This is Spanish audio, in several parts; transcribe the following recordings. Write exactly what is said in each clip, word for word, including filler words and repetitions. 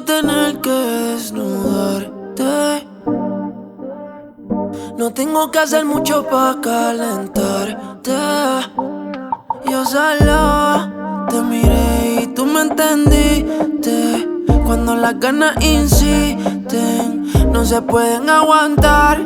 tener que desnudarte. No tengo que hacer mucho pa' calentarte. Yo solo te miré y tú me entendiste. Cuando las ganas insisten, no se pueden aguantar.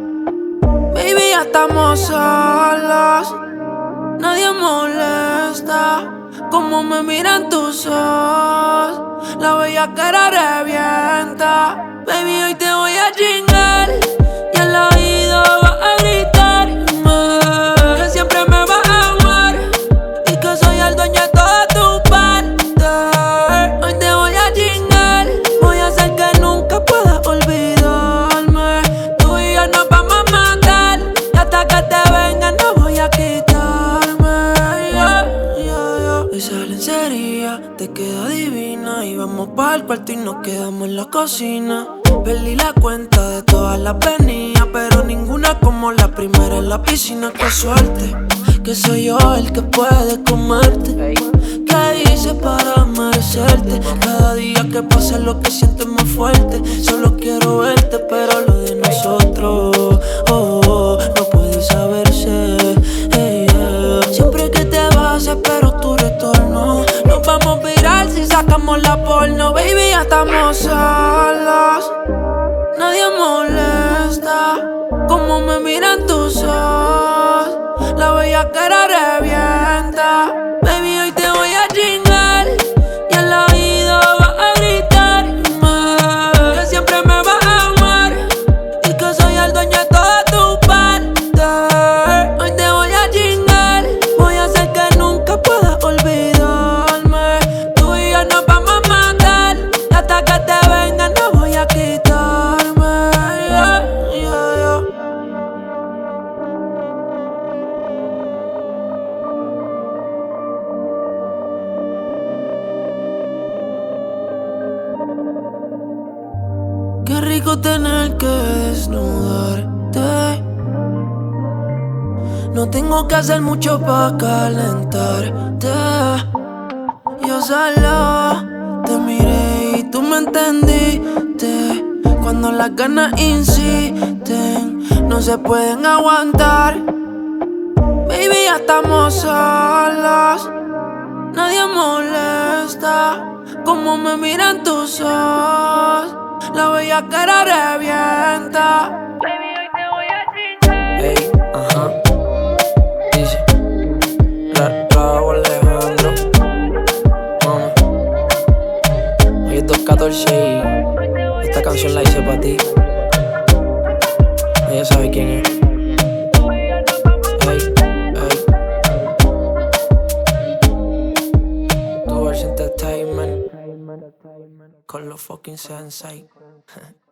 Baby, ya estamos solos, nadie molesta. Como me miran tus ojos, la bellaquera revienta. Baby, hoy te voy a chingar y al oído vas a gritarme que siempre me vas a amar y que soy el dueño de toda tu parte. Hoy te voy a chingar, voy a hacer que nunca puedas olvidarme. Tú y yo nos vamos a matar y hasta que te venga no voy a quitarme. Yeah, yeah, yeah. Esa lencería te queda divina y vamos pa'l cuarto y nos quedamos en la cocina. Perdí la cuenta de todas las venidas, pero ninguna como la primera en la piscina. Qué suerte, que soy yo el que puede comerte. ¿Qué hice para merecerte? Cada día que pasa lo que siento es más fuerte. Solo quiero verte, pero lo de nosotros oh, oh, no puede saberse. Hey, yeah. Siempre que te vas espero tu retorno. Nos vamos a virar si sacamos la porno. Baby, ya estamos solos, nadie molesta. Como me miran tus ojos, la bellaquera revienta. Baby, hoy te voy a chingar y al oído vas a gritarme que siempre me vas a amar y que soy el dueño de toda tu parte. Hoy te voy a chingar, voy a hacer que nunca puedas olvidarme. Tú y yo nos vamos a matar y hasta que te venga no voy a quitarme. Yeah, yeah, yeah. Qué rico tener que desnudarte. No tengo que hacer mucho pa' calentarte. Yo solo te miré y tú me entendiste. Cuando las ganas insisten, no se pueden aguantar. Baby, ya estamos solos, nadie molesta. Como me miran tus ojos, la bellaquera revienta. Baby, hoy te voy a chingar. Ey, ajá. Dice Ra Raúl Alejandro. Mama. Hoy es dos catorce y esta canción la hice pa' ti. Ella sabe quién es. Ey, ey. Tu versión entertainment con los fucking sensei.